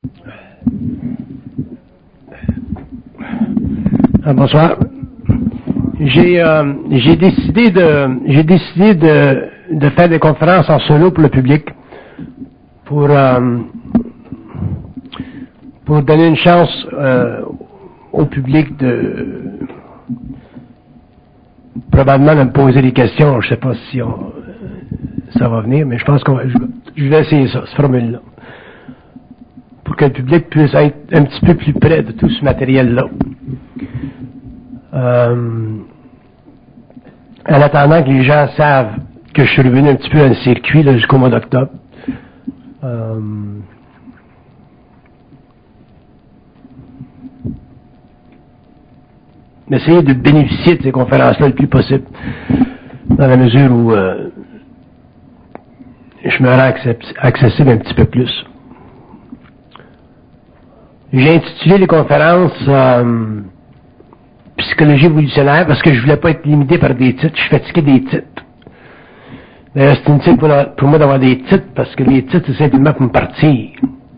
Bonsoir. J'ai décidé de faire des conférences en solo pour le public, pour donner une chance au public de probablement de me poser des questions. Je ne sais pas si ça va venir, mais je pense je vais essayer ça, cette formule-là, pour que le public puisse être un petit peu plus près de tout ce matériel-là. En attendant que les gens savent que je suis revenu un petit peu dans le circuit là, jusqu'au mois d'octobre. Essayer de bénéficier de ces conférences-là le plus possible, dans la mesure où je me rends accessible un petit peu plus. J'ai intitulé les conférences Psychologie évolutionnaire parce que je voulais pas être limité par des titres. Je suis fatigué des titres. D'ailleurs, c'est inutile pour moi d'avoir des titres parce que les titres, c'est simplement pour me partir.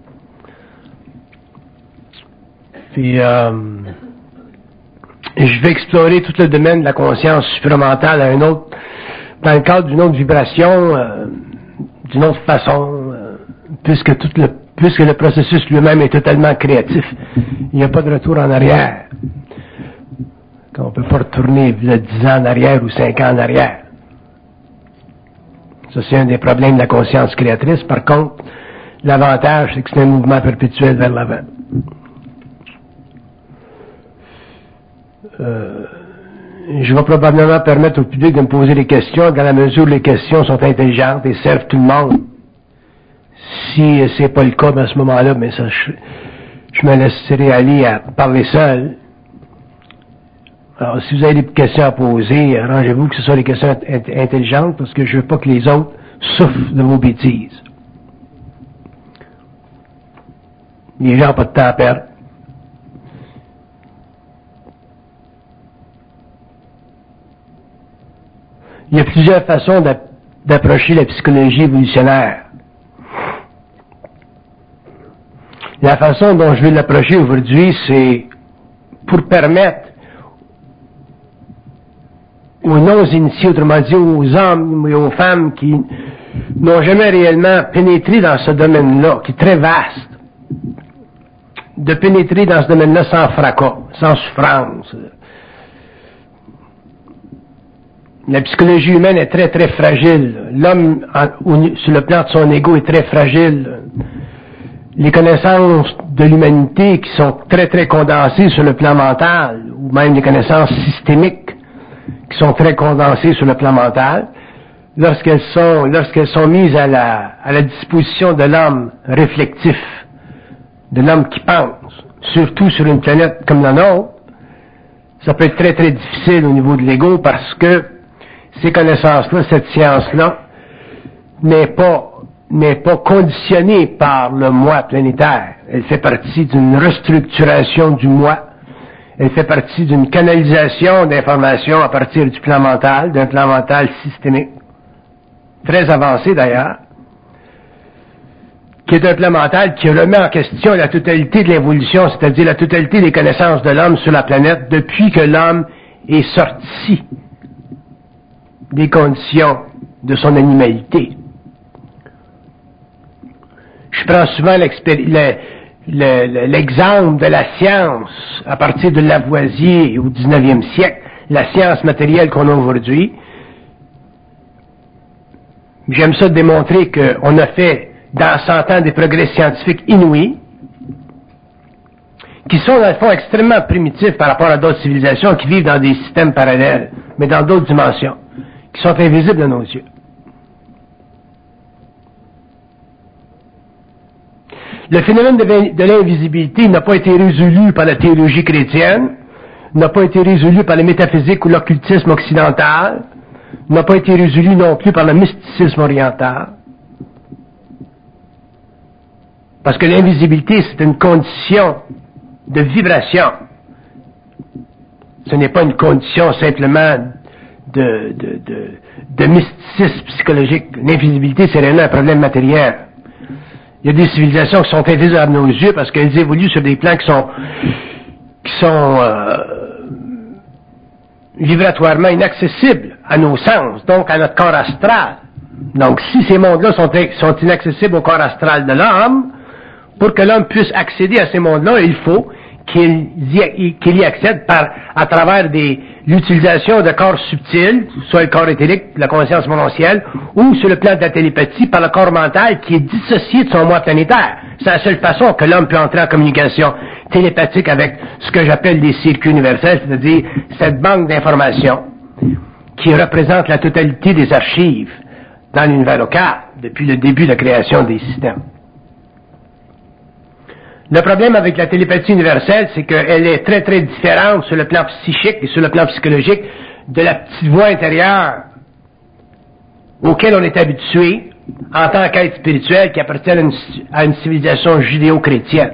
Puis, je vais explorer tout le domaine de la conscience supramentale dans le cadre d'une autre vibration, d'une autre façon, puisque le processus lui-même est totalement créatif. Il n'y a pas de retour en arrière. On ne peut pas retourner 10 ans en arrière ou 5 ans en arrière. Ça, c'est un des problèmes de la conscience créatrice. Par contre, l'avantage, c'est que c'est un mouvement perpétuel vers l'avant. Je vais probablement permettre au public de me poser des questions dans la mesure où les questions sont intelligentes et servent tout le monde. Si c'est pas le cas, à ce moment-là, mais ça, je me laisserai aller à parler seul. Alors, si vous avez des questions à poser, arrangez-vous que ce soit des questions intelligentes, parce que je veux pas que les autres souffrent de vos bêtises. Les gens n'ont pas de temps à perdre. Il y a plusieurs façons d'approcher la psychologie évolutionnaire. La façon dont je vais l'approcher aujourd'hui, c'est pour permettre aux non-initiés, autrement dit aux hommes et aux femmes qui n'ont jamais réellement pénétré dans ce domaine-là, qui est très vaste, de pénétrer dans ce domaine-là sans fracas, sans souffrance. La psychologie humaine est très, très fragile. L'homme, sur le plan de son ego, est très fragile. Les connaissances de l'humanité qui sont très, très condensées sur le plan mental, ou même les connaissances systémiques, qui sont très condensées sur le plan mental, lorsqu'elles sont mises à la disposition de l'homme réflectif, de l'homme qui pense, surtout sur une planète comme la nôtre, ça peut être très très difficile au niveau de l'ego parce que ces connaissances-là, cette science-là, n'est pas conditionnée par le moi planétaire. Elle fait partie d'une restructuration du moi. Elle fait partie d'une canalisation d'informations à partir du plan mental, d'un plan mental systémique, très avancé d'ailleurs, qui est un plan mental qui remet en question la totalité de l'évolution, c'est-à-dire la totalité des connaissances de l'homme sur la planète depuis que l'homme est sorti des conditions de son animalité. Je prends souvent l'exemple de la science à partir de Lavoisier au 19e siècle, la science matérielle qu'on a aujourd'hui. J'aime ça démontrer qu'on a fait dans 100 ans des progrès scientifiques inouïs qui sont dans le fond extrêmement primitifs par rapport à d'autres civilisations qui vivent dans des systèmes parallèles, mais dans d'autres dimensions, qui sont invisibles à nos yeux. Le phénomène de l'invisibilité n'a pas été résolu par la théologie chrétienne, n'a pas été résolu par la métaphysique ou l'occultisme occidental, n'a pas été résolu non plus par le mysticisme oriental. Parce que l'invisibilité, c'est une condition de vibration. Ce n'est pas une condition simplement de mysticisme psychologique. L'invisibilité, c'est réellement un problème matériel. Il y a des civilisations qui sont invisibles à nos yeux parce qu'elles évoluent sur des plans qui sont vibratoirement inaccessibles à nos sens, donc à notre corps astral. Donc, si ces mondes-là sont inaccessibles au corps astral de l'homme, pour que l'homme puisse accéder à ces mondes-là, il faut qu'il y accède à travers l'utilisation de corps subtils, soit le corps éthérique, la conscience monontielle, ou sur le plan de la télépathie, par le corps mental qui est dissocié de son moi planétaire. C'est la seule façon que l'homme peut entrer en communication télépathique avec ce que j'appelle les circuits universels, c'est-à-dire cette banque d'informations qui représente la totalité des archives dans l'univers local depuis le début de la création des systèmes. Le problème avec la télépathie universelle, c'est qu'elle est très très différente sur le plan psychique et sur le plan psychologique de la petite voix intérieure auquel on est habitué en tant qu'être spirituel qui appartient à une civilisation judéo-chrétienne.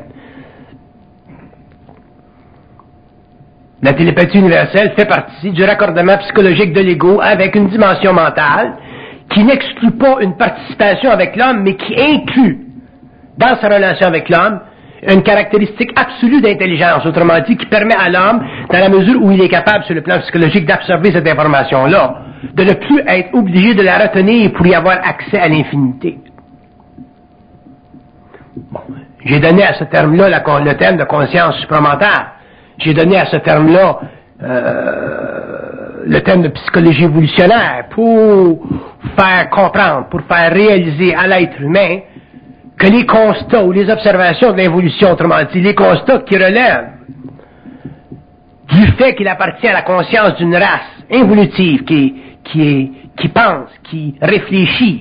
La télépathie universelle fait partie du raccordement psychologique de l'ego avec une dimension mentale qui n'exclut pas une participation avec l'homme, mais qui inclut dans sa relation avec l'homme une caractéristique absolue d'intelligence, autrement dit, qui permet à l'homme, dans la mesure où il est capable sur le plan psychologique d'absorber cette information-là, de ne plus être obligé de la retenir pour y avoir accès à l'infinité. Bon, j'ai donné à ce terme-là le terme de conscience supramentale. J'ai donné à ce terme-là le terme de psychologie évolutionnaire pour faire comprendre, pour faire réaliser à l'être humain que les constats ou les observations de l'évolution, autrement dit, les constats qui relèvent du fait qu'il appartient à la conscience d'une race évolutive qui pense, qui réfléchit,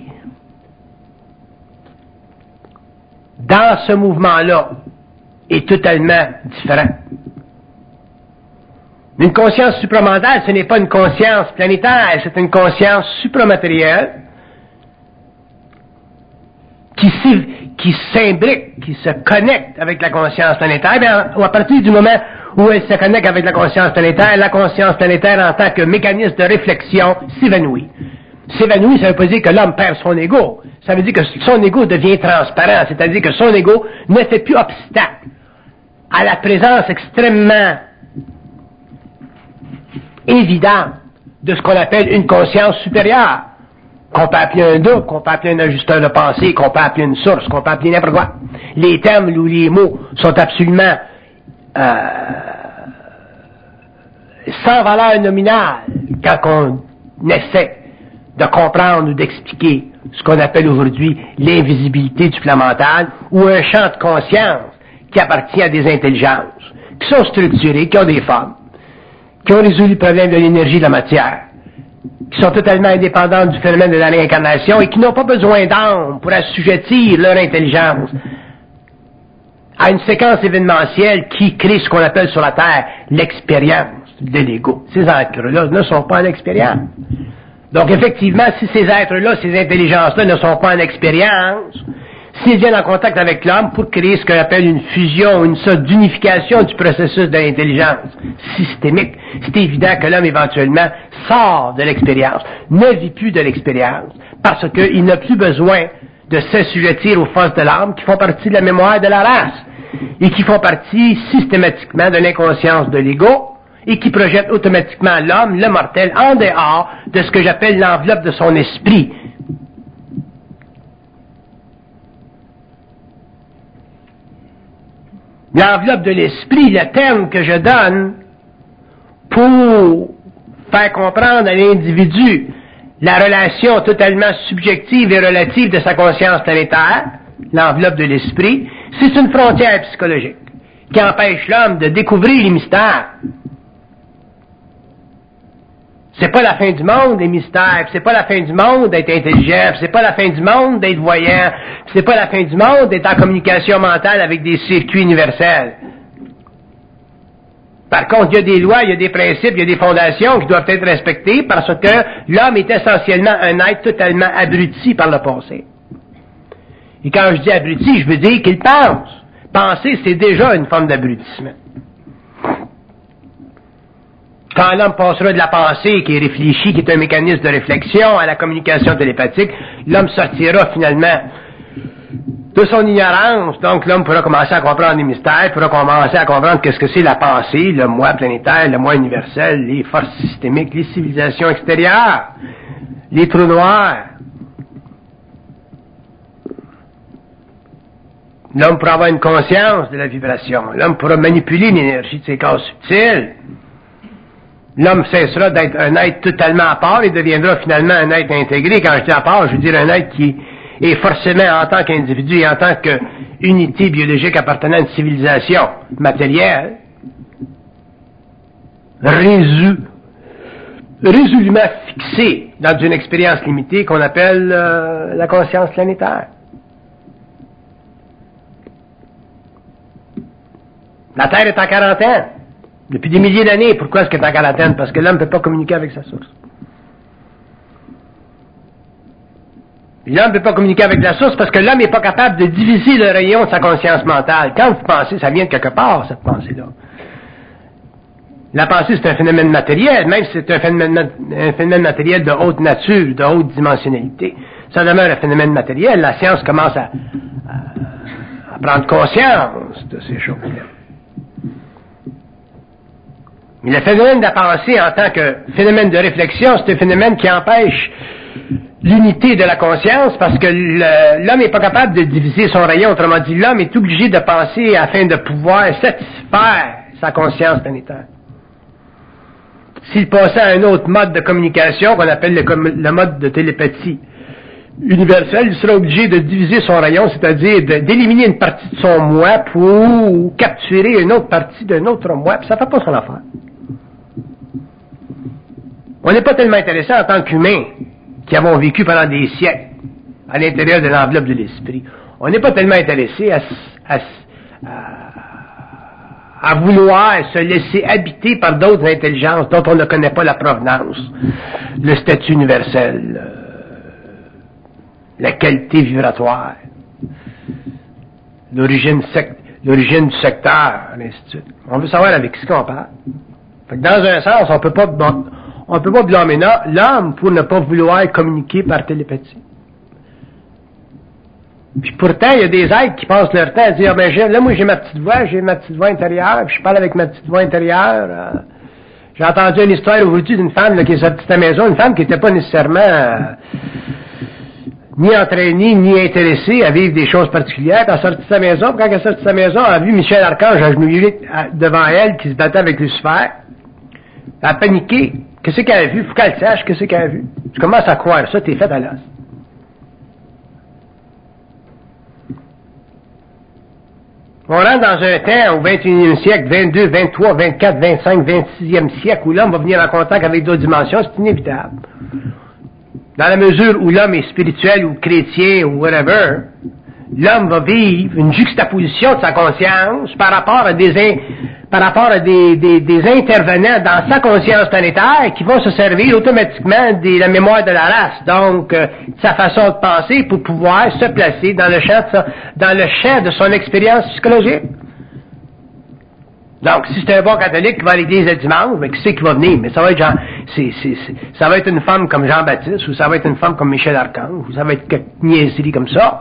dans ce mouvement-là, est totalement différent. Une conscience supramentale, ce n'est pas une conscience planétaire, c'est une conscience supramatérielle qui s'imbrique, qui se connecte avec la conscience planétaire. Bien, à partir du moment où elle se connecte avec la conscience planétaire en tant que mécanisme de réflexion s'évanouit. S'évanouit, ça veut pas dire que l'homme perd son ego. Ça veut dire que son ego devient transparent, c'est-à-dire que son ego ne fait plus obstacle à la présence extrêmement évidente de ce qu'on appelle une conscience supérieure, qu'on peut appeler un doute, qu'on peut appeler un ajusteur de pensée, qu'on peut appeler une source, qu'on peut appeler n'importe quoi. Les termes ou les mots sont absolument sans valeur nominale quand on essaie de comprendre ou d'expliquer ce qu'on appelle aujourd'hui l'invisibilité du plan mental ou un champ de conscience qui appartient à des intelligences qui sont structurées, qui ont des formes, qui ont résolu le problème de l'énergie de la matière, qui sont totalement indépendantes du phénomène de la réincarnation et qui n'ont pas besoin d'âme pour assujettir leur intelligence à une séquence événementielle qui crée ce qu'on appelle sur la Terre l'expérience de l'ego. Ces êtres-là ne sont pas en expérience. Donc effectivement, si ces êtres-là, ces intelligences-là ne sont pas en expérience, s'ils viennent en contact avec l'homme pour créer ce qu'on appelle une fusion, une sorte d'unification du processus de l'intelligence systémique, c'est évident que l'homme éventuellement sort de l'expérience, ne vit plus de l'expérience, parce qu'il n'a plus besoin de s'assujettir aux forces de l'âme qui font partie de la mémoire de la race et qui font partie systématiquement de l'inconscience de l'ego et qui projettent automatiquement l'homme, le mortel, en dehors de ce que j'appelle l'enveloppe de son esprit. L'enveloppe de l'esprit, le terme que je donne pour faire comprendre à l'individu la relation totalement subjective et relative de sa conscience planétaire, l'enveloppe de l'esprit, c'est une frontière psychologique qui empêche l'homme de découvrir les mystères. C'est pas la fin du monde, les mystères, c'est pas la fin du monde d'être intelligent, c'est pas la fin du monde d'être voyant, c'est pas la fin du monde d'être en communication mentale avec des circuits universels. Par contre, il y a des lois, il y a des principes, il y a des fondations qui doivent être respectées parce que l'homme est essentiellement un être totalement abruti par le passé. Et quand je dis abruti, je veux dire qu'il pense. Penser, c'est déjà une forme d'abrutissement. Quand l'homme passera de la pensée qui est réfléchie, qui est un mécanisme de réflexion, à la communication télépathique, l'homme sortira finalement De son ignorance, donc l'homme pourra commencer à comprendre les mystères, pourra commencer à comprendre qu'est-ce que c'est la pensée, le moi planétaire, le moi universel, les forces systémiques, les civilisations extérieures, les trous noirs. L'homme pourra avoir une conscience de la vibration. L'homme pourra manipuler l'énergie de ses corps subtils. L'homme cessera d'être un être totalement à part et deviendra finalement un être intégré. Quand je dis à part, je veux dire un être qui est forcément en tant qu'individu et en tant qu'unité biologique appartenant à une civilisation matérielle, résolument fixée dans une expérience limitée qu'on appelle la conscience planétaire. La Terre est en quarantaine. Depuis des milliers d'années. Pourquoi est-ce qu'elle est en quarantaine? Parce que l'homme ne peut pas communiquer avec sa source. L'homme ne peut pas communiquer avec la source parce que l'homme n'est pas capable de diviser le rayon de sa conscience mentale. Quand vous pensez, ça vient de quelque part, cette pensée-là. La pensée, c'est un phénomène matériel, même si c'est un phénomène matériel de haute nature, de haute dimensionnalité. Ça demeure un phénomène matériel. La science commence à prendre conscience de ces choses-là. Mais le phénomène de la pensée en tant que phénomène de réflexion, c'est un phénomène qui empêche l'unité de la conscience parce que l'homme n'est pas capable de diviser son rayon. Autrement dit, l'homme est obligé de penser afin de pouvoir satisfaire sa conscience planétaire. S'il passait à un autre mode de communication qu'on appelle le mode de télépathie universelle, il sera obligé de diviser son rayon, c'est-à-dire d'éliminer une partie de son moi pour capturer une autre partie d'un autre moi, puis ça ne fait pas son affaire. On n'est pas tellement intéressé en tant qu'humains qui avons vécu pendant des siècles à l'intérieur de l'enveloppe de l'esprit. On n'est pas tellement intéressé à vouloir se laisser habiter par d'autres intelligences dont on ne connaît pas la provenance, le statut universel, la qualité vibratoire, l'origine du secteur, ainsi de suite. On veut savoir avec qui on parle. Fait que dans un sens, on peut pas blâmer l'homme pour ne pas vouloir communiquer par télépathie. Puis pourtant, il y a des êtres qui passent leur temps à dire, là, moi, j'ai ma petite voix intérieure, puis je parle avec ma petite voix intérieure. J'ai entendu une histoire aujourd'hui d'une femme là, qui est sortie de sa maison, une femme qui n'était pas nécessairement ni entraînée, ni intéressée à vivre des choses particulières. Elle est sortie de sa maison, puis quand elle est sortie de sa maison, elle a vu Michel Archange agenouillé devant elle, qui se battait avec Lucifer. Elle a paniqué. Qu'est-ce qu'elle a vu? Faut qu'elle sache qu'est-ce qu'elle a vu. Tu commences à croire ça, t'es fait à l'os. On rentre dans un temps au 21e siècle, 22, 23, 24, 25, 26e siècle, où l'homme va venir en contact avec d'autres dimensions, c'est inévitable. Dans la mesure où l'homme est spirituel ou chrétien ou whatever, l'homme va vivre une juxtaposition de sa conscience par rapport à des intervenants dans sa conscience planétaire qui vont se servir automatiquement de la mémoire de la race, donc sa façon de penser pour pouvoir se placer dans le champ de son expérience psychologique. Donc, si c'est un bon catholique qui va à l'église le dimanche, mais qui sait qu'il va venir? Mais ça va être ça va être une femme comme Jean-Baptiste, ou ça va être une femme comme Michel Archange, ou ça va être quelque niaiserie comme ça.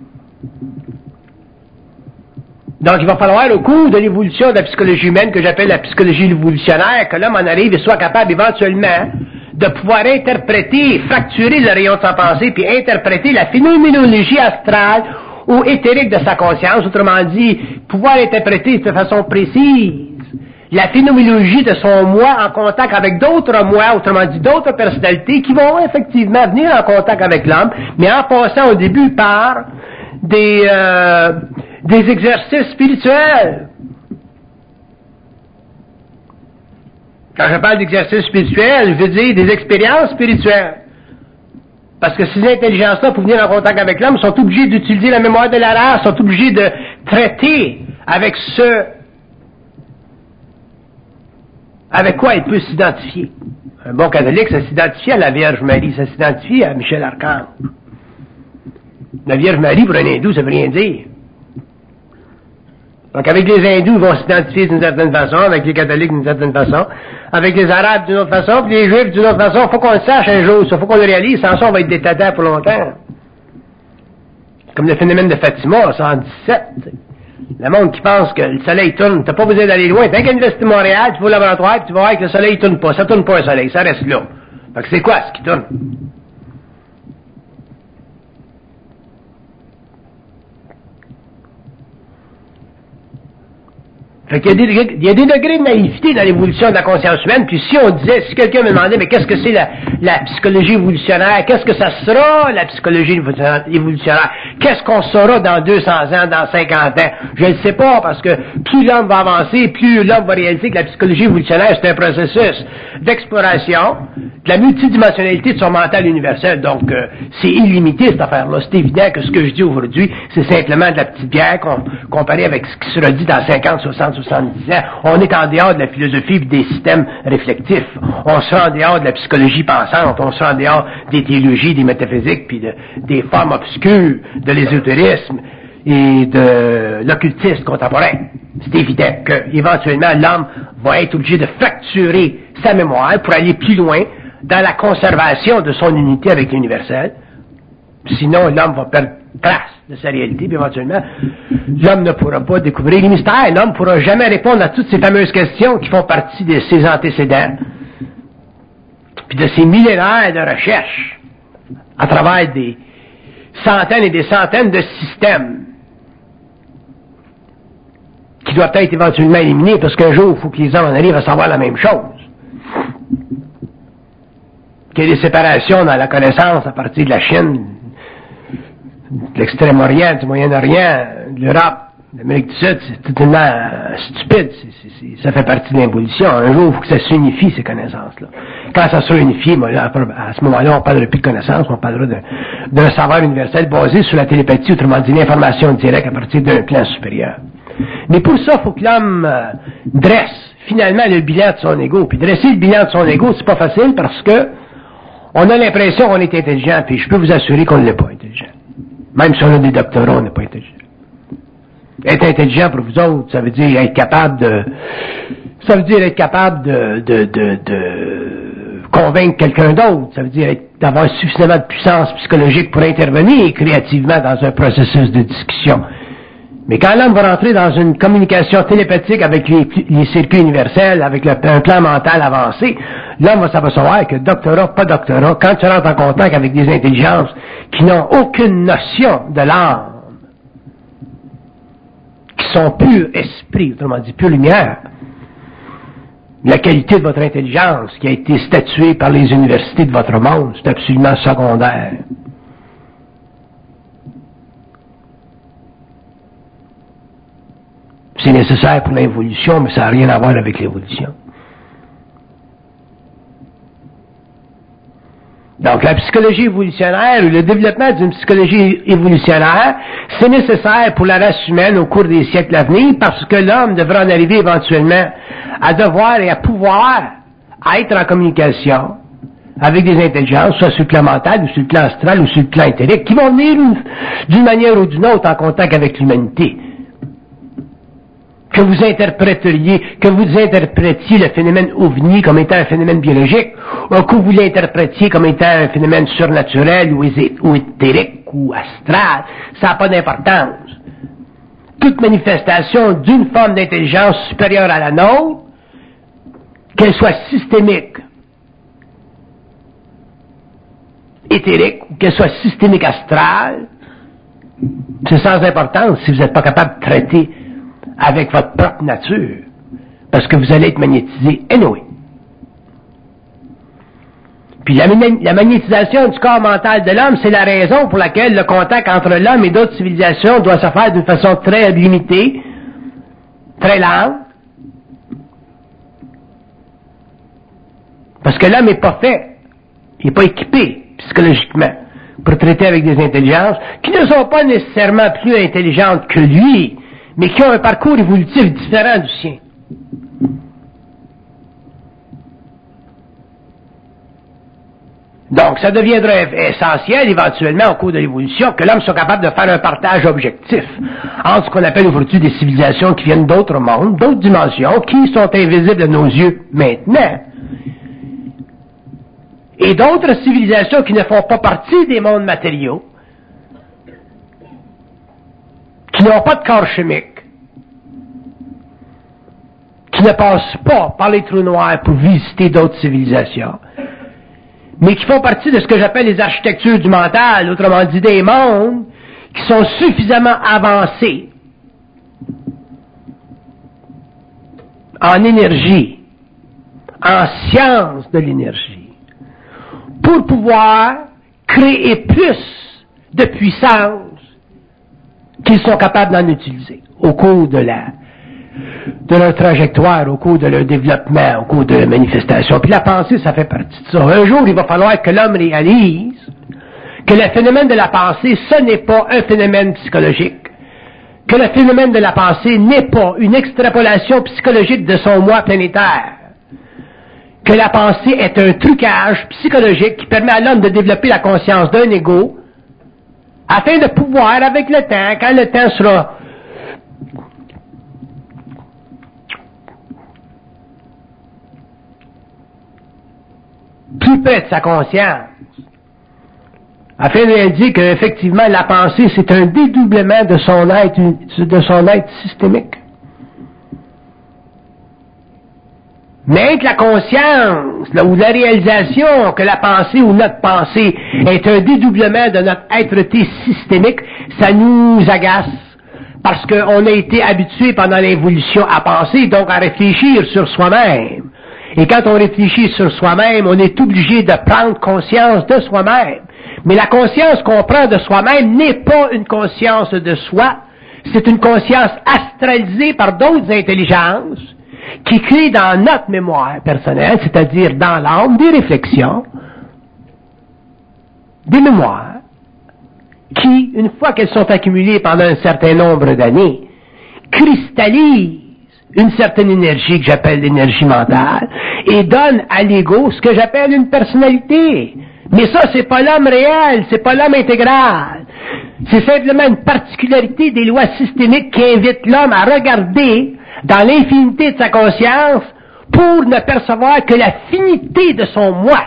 Donc, il va falloir, au cours de l'évolution de la psychologie humaine, que j'appelle la psychologie évolutionnaire, que l'homme en arrive et soit capable éventuellement de pouvoir interpréter, fracturer le rayon de sa pensée, puis interpréter la phénoménologie astrale ou éthérique de sa conscience, autrement dit, pouvoir interpréter de façon précise la phénoménologie de son moi en contact avec d'autres moi, autrement dit d'autres personnalités qui vont effectivement venir en contact avec l'homme, mais en passant au début par des exercices spirituels. Quand je parle d'exercices spirituels, je veux dire des expériences spirituelles. Parce que ces intelligences-là, pour venir en contact avec l'homme, sont obligées d'utiliser la mémoire de la race, sont obligées de traiter avec avec quoi il peut s'identifier. Un bon catholique, ça s'identifie à la Vierge Marie, ça s'identifie à Michel Archange. La Vierge Marie, pour un hindou, ça veut rien dire. Donc, avec les hindous, ils vont s'identifier d'une certaine façon, avec les catholiques d'une certaine façon, avec les arabes d'une autre façon, puis les juifs d'une autre façon. Il faut qu'on le sache un jour, il faut qu'on le réalise, sans ça, on va être des tatas pour longtemps. Comme le phénomène de Fatima, c'est en 17. Le monde qui pense que le soleil tourne, t'as pas besoin d'aller loin. T'as qu'à l'Université de Montréal, tu vas au laboratoire, puis tu vas voir que le soleil tourne pas. Ça tourne pas le soleil, ça reste là. Fait que c'est quoi ce qui tourne? Fait qu'il y a des degrés de naïveté dans l'évolution de la conscience humaine, puis si on disait, si quelqu'un me demandait, mais qu'est-ce que c'est la psychologie évolutionnaire, qu'est-ce que ça sera, la psychologie évolutionnaire, qu'est-ce qu'on saura dans 200 ans, dans 50 ans, je ne sais pas, parce que plus l'homme va avancer, plus l'homme va réaliser que la psychologie évolutionnaire, c'est un processus d'exploration, de la multidimensionnalité de son mental universel, donc c'est illimité cette affaire-là, c'est évident que ce que je dis aujourd'hui, c'est simplement de la petite bière comparé avec ce qui sera dit dans 50, 60, 70 ans. On est en dehors de la philosophie et des systèmes réflectifs. On sera en dehors de la psychologie pensante, on sera en dehors des théologies, des métaphysiques, puis des formes obscures de l'ésotérisme et de l'occultisme contemporain. C'est évident qu'éventuellement, l'homme va être obligé de fracturer sa mémoire pour aller plus loin dans la conservation de son unité avec l'universel. Sinon, l'homme va perdre trace de sa réalité, puis éventuellement, l'homme ne pourra pas découvrir les mystères. L'homme ne pourra jamais répondre à toutes ces fameuses questions qui font partie de ses antécédents, puis de ces millénaires de recherche à travers des centaines et des centaines de systèmes qui doivent être éventuellement éliminés, parce qu'un jour, il faut que les hommes en arrivent à savoir la même chose. Qu'il y ait des séparations dans la connaissance à partir de la Chine, de l'Extrême-Orient, du Moyen-Orient, de l'Europe, de l'Amérique du Sud, c'est totalement stupide. Ça fait partie de l'évolution. Un jour, il faut que ça s'unifie, ces connaissances-là. Quand ça sera unifié, à ce moment-là, on ne parlera plus de connaissances, on parlera d'un savoir universel basé sur la télépathie, autrement dit l'information directe à partir d'un plan supérieur. Mais pour ça, il faut que l'homme dresse finalement le bilan de son ego. Puis dresser le bilan de son ego, c'est pas facile parce que on a l'impression qu'on est intelligent, puis je peux vous assurer qu'on ne l'est pas intelligent. Même si on a des doctorats, on n'est pas intelligent. Être intelligent pour vous autres, ça veut dire être capable de convaincre quelqu'un d'autre. Ça veut dire d'avoir suffisamment de puissance psychologique pour intervenir créativement dans un processus de discussion. Mais quand l'homme va rentrer dans une communication télépathique avec les circuits universels, avec un plan mental avancé, l'homme va s'apercevoir que doctorat, pas doctorat, quand tu rentres en contact avec des intelligences qui n'ont aucune notion de l'âme, qui sont pur esprit, autrement dit pure lumière, la qualité de votre intelligence qui a été statuée par les universités de votre monde, c'est absolument secondaire. C'est nécessaire pour l'évolution, mais ça n'a rien à voir avec l'évolution. Donc, la psychologie évolutionnaire, ou le développement d'une psychologie évolutionnaire, c'est nécessaire pour la race humaine au cours des siècles à venir, parce que l'homme devra en arriver éventuellement à devoir et à pouvoir être en communication avec des intelligences, soit sur le plan mental, ou sur le plan astral, ou sur le plan éthérique, qui vont venir d'une manière ou d'une autre en contact avec l'humanité. Que vous interprétiez le phénomène ovni comme étant un phénomène biologique, ou que vous l'interprétiez comme étant un phénomène surnaturel ou éthérique ou astral, ça n'a pas d'importance. Toute manifestation d'une forme d'intelligence supérieure à la nôtre, qu'elle soit systémique, éthérique, ou qu'elle soit systémique astrale, c'est sans importance si vous n'êtes pas capable de traiter avec votre propre nature, parce que vous allez être magnétisé anyway. Puis la magnétisation du corps mental de l'homme, c'est la raison pour laquelle le contact entre l'homme et d'autres civilisations doit se faire d'une façon très limitée, très lente, parce que l'homme n'est pas fait, il n'est pas équipé psychologiquement pour traiter avec des intelligences qui ne sont pas nécessairement plus intelligentes que lui, mais qui ont un parcours évolutif différent du sien. Donc, ça deviendra essentiel, éventuellement, au cours de l'évolution, que l'homme soit capable de faire un partage objectif entre ce qu'on appelle aujourd'hui des civilisations qui viennent d'autres mondes, d'autres dimensions, qui sont invisibles à nos yeux maintenant, et d'autres civilisations qui ne font pas partie des mondes matériaux, qui n'ont pas de corps chimique, qui ne passent pas par les trous noirs pour visiter d'autres civilisations, mais qui font partie de ce que j'appelle les architectures du mental, autrement dit des mondes qui sont suffisamment avancés en énergie, en science de l'énergie, pour pouvoir créer plus de puissance qu'ils sont capables d'en utiliser au cours de leur trajectoire, au cours de leur développement, au cours de leur manifestation. Puis la pensée, ça fait partie de ça. Un jour, il va falloir que l'homme réalise que le phénomène de la pensée, ce n'est pas un phénomène psychologique, que le phénomène de la pensée n'est pas une extrapolation psychologique de son moi planétaire, que la pensée est un trucage psychologique qui permet à l'homme de développer la conscience d'un ego, afin de pouvoir, avec le temps, quand le temps sera plus près de sa conscience, afin de réaliser qu'effectivement la pensée c'est un dédoublement de son être systémique. Mais que la conscience, ou la réalisation que la pensée ou notre pensée est un dédoublement de notre être-té systémique, ça nous agace. Parce qu'on a été habitué pendant l'évolution à penser, donc à réfléchir sur soi-même. Et quand on réfléchit sur soi-même, on est obligé de prendre conscience de soi-même. Mais la conscience qu'on prend de soi-même n'est pas une conscience de soi, c'est une conscience astralisée par d'autres intelligences qui créent dans notre mémoire personnelle, c'est-à-dire dans l'âme, des réflexions, des mémoires, qui, une fois qu'elles sont accumulées pendant un certain nombre d'années, cristallisent une certaine énergie que j'appelle l'énergie mentale et donnent à l'ego ce que j'appelle une personnalité. Mais ça, c'est pas l'homme réel, c'est pas l'homme intégral. C'est simplement une particularité des lois systémiques qui invitent l'homme à regarder dans l'infinité de sa conscience pour ne percevoir que la finité de son moi.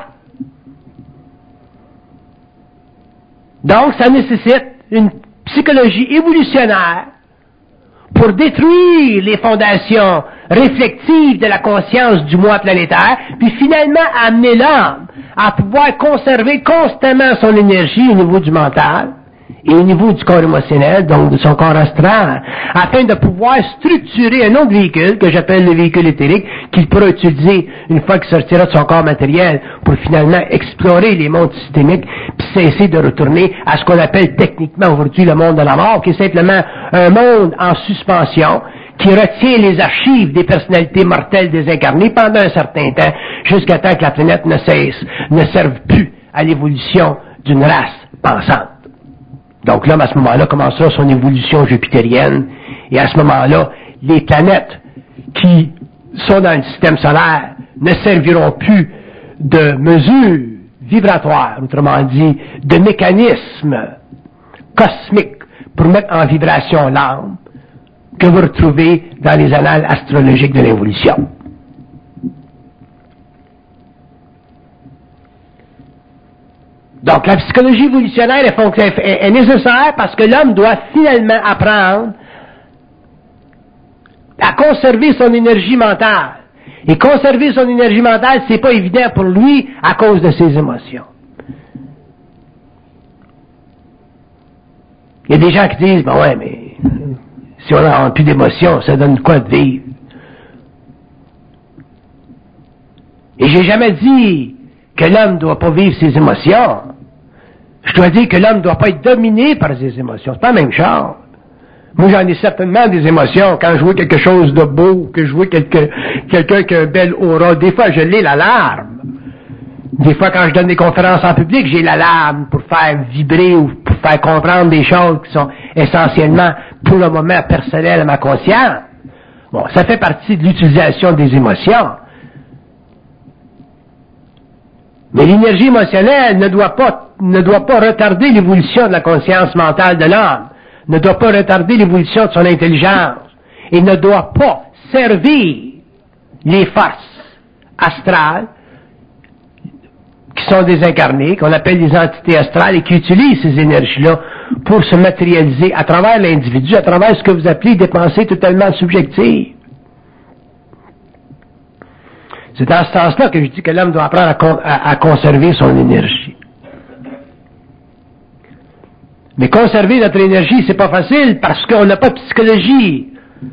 Donc, ça nécessite une psychologie évolutionnaire pour détruire les fondations réflectives de la conscience du moi planétaire, puis finalement amener l'homme à pouvoir conserver constamment son énergie au niveau du mental et au niveau du corps émotionnel, donc de son corps astral, afin de pouvoir structurer un autre véhicule, que j'appelle le véhicule éthérique, qu'il pourra utiliser une fois qu'il sortira de son corps matériel pour finalement explorer les mondes systémiques, puis cesser de retourner à ce qu'on appelle techniquement aujourd'hui le monde de la mort, qui est simplement un monde en suspension, qui retient les archives des personnalités mortelles désincarnées pendant un certain temps, jusqu'à temps que la planète ne serve plus à l'évolution d'une race pensante. Donc l'homme, à ce moment-là, commencera son évolution jupitérienne, et à ce moment-là, les planètes qui sont dans le système solaire ne serviront plus de mesures vibratoires, autrement dit, de mécanismes cosmiques pour mettre en vibration l'âme, que vous retrouvez dans les annales astrologiques de l'évolution. Donc, la psychologie évolutionnaire est nécessaire parce que l'homme doit finalement apprendre à conserver son énergie mentale. Et conserver son énergie mentale, c'est pas évident pour lui à cause de ses émotions. Il y a des gens qui disent, ben ouais, mais si on n'a plus d'émotions, ça donne quoi de vivre? Et j'ai jamais dit que l'homme ne doit pas vivre ses émotions. Je dois dire que l'homme ne doit pas être dominé par ses émotions. C'est pas la même chose. Moi, j'en ai certainement des émotions quand je vois quelque chose de beau, que je vois quelqu'un qui a un bel aura. Des fois, je l'ai la larme. Des fois, quand je donne des conférences en public, j'ai la larme pour faire vibrer ou pour faire comprendre des choses qui sont essentiellement, pour le moment, personnelles à ma conscience. Bon, ça fait partie de l'utilisation des émotions. Mais l'énergie émotionnelle ne doit pas retarder l'évolution de la conscience mentale de l'homme, ne doit pas retarder l'évolution de son intelligence, et ne doit pas servir les forces astrales qui sont désincarnées, qu'on appelle les entités astrales, et qui utilisent ces énergies-là pour se matérialiser à travers l'individu, à travers ce que vous appelez des pensées totalement subjectives. C'est dans ce sens-là que je dis que l'homme doit apprendre à conserver son énergie. Mais conserver notre énergie, c'est pas facile parce qu'on n'a pas de psychologie.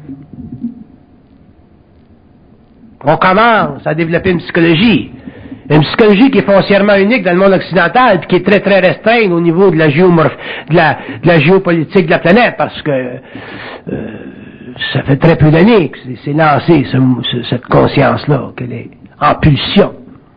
On commence à développer une psychologie. Une psychologie qui est foncièrement unique dans le monde occidental, puis qui est très très restreinte au niveau de la géopolitique de la planète, parce que ça fait très peu d'années que c'est lancé cette conscience-là, qu'elle est en pulsion.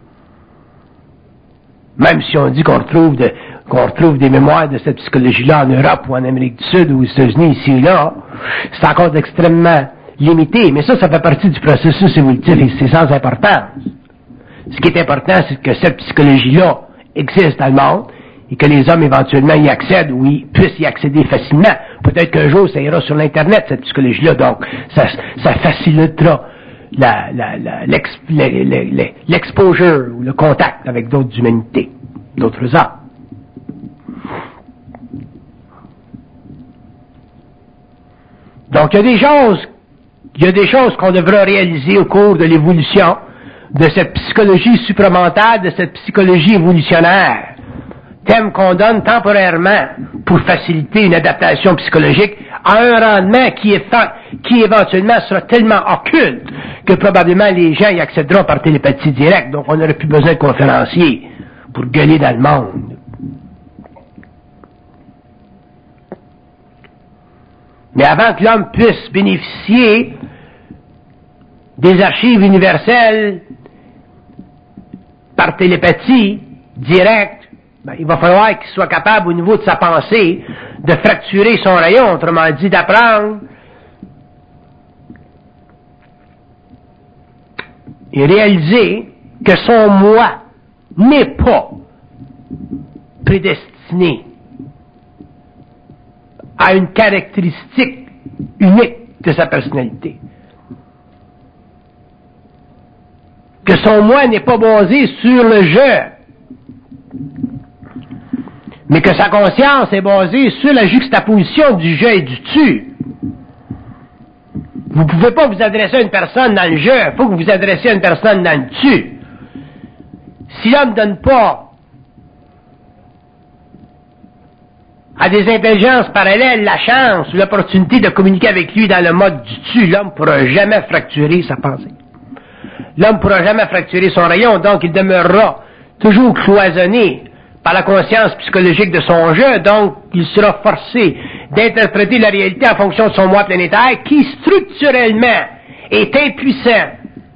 Même si on dit qu'on retrouve des mémoires de cette psychologie-là en Europe ou en Amérique du Sud ou aux États-Unis, ici et là, c'est encore extrêmement limité. Mais ça fait partie du processus évolutif et c'est sans importance. Ce qui est important, c'est que cette psychologie-là existe dans le monde et que les hommes éventuellement y accèdent ou puissent y accéder facilement. Peut-être qu'un jour, ça ira sur l'Internet, cette psychologie-là, donc ça facilitera l'exposure ou le contact avec d'autres humanités, d'autres âmes. Donc, il y a des choses qu'on devra réaliser au cours de l'évolution de cette psychologie supramentale, de cette psychologie évolutionnaire, thème qu'on donne temporairement pour faciliter une adaptation psychologique à un rendement qui éventuellement sera tellement occulte que probablement les gens y accéderont par télépathie directe, donc on n'aurait plus besoin de conférenciers pour gueuler dans le monde. Mais avant que l'homme puisse bénéficier des archives universelles par télépathie directe, il va falloir qu'il soit capable au niveau de sa pensée de fracturer son rayon, autrement dit d'apprendre et réaliser que son moi n'est pas prédestiné à une caractéristique unique de sa personnalité. Que son moi n'est pas basé sur le je, mais que sa conscience est basée sur la juxtaposition du je et du tu. Vous ne pouvez pas vous adresser à une personne dans le je, il faut que vous vous adressiez à une personne dans le tu. Si l'homme ne donne pas à des intelligences parallèles la chance ou l'opportunité de communiquer avec lui dans le mode du tu, l'homme ne pourra jamais fracturer sa pensée. L'homme ne pourra jamais fracturer son rayon, donc il demeurera toujours cloisonné par la conscience psychologique de son je, donc il sera forcé d'interpréter la réalité en fonction de son moi planétaire qui structurellement est impuissant